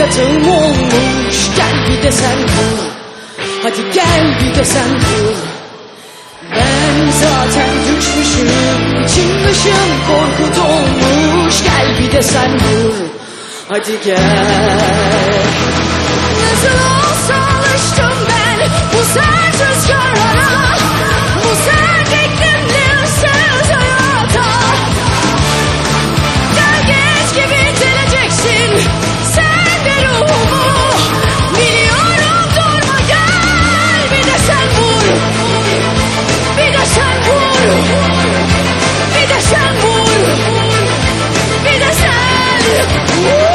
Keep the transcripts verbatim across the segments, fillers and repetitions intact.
yatağım olmuş. Gel bir de sen vur, hadi gel bir de sen vur. Ben zaten düşmüşüm, içim dışım korku dolmuş. Gel bir de sen vur, hadi gel. Nasıl olsa alıştım ben bu sert rüzgarlara, bu sert iklimli ıssız hayata. Gölgeç gibi deleceksin sen de ruhumu. Biliyorum durma, gel bir de sen vur, bir de sen vur, bir de sen vur, bir de sen vur.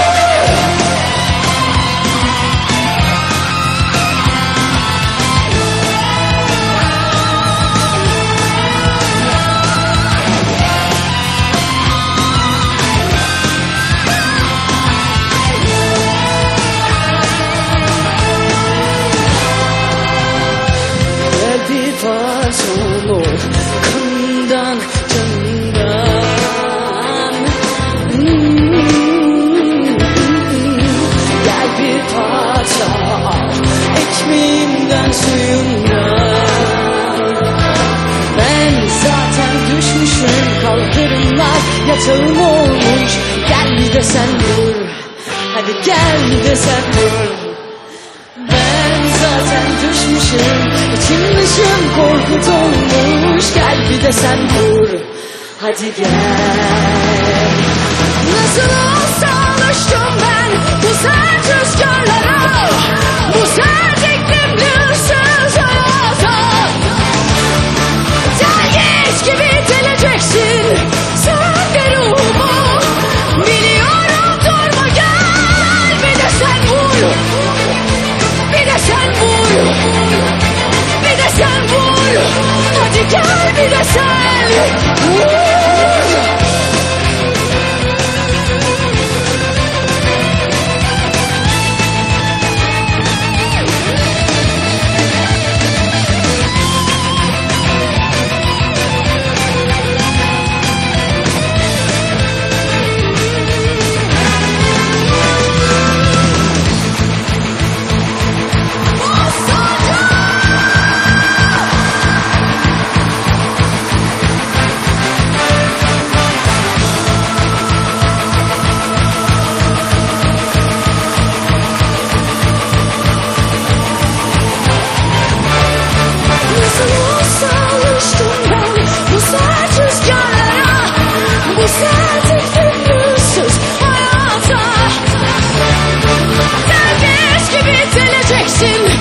Parçam ol kanından, canından. Hmm. Gel bir parça al ekmeğimden, suyumdan. Ben zaten düşmüşüm, kaldırımlar yatağım olmuş. Gel bir de sen vur, hadi gel bir de sen vur. Ben zaten düşmüşüm, içim dışım korku dolmuş. Gel bir de sen vur, hadi gel. Nasıl olsa alıştım ben bu sert rüzgarlara, bu sert iklimli ıssız hayata. Dergeç gibi deleceksin sen de ruhumu. Biliyorum durma, gel bir de sen vur, bir de sen vur, bir de sen vur. Hadi gel bir de sen vur. Dergeç gibi deleceksin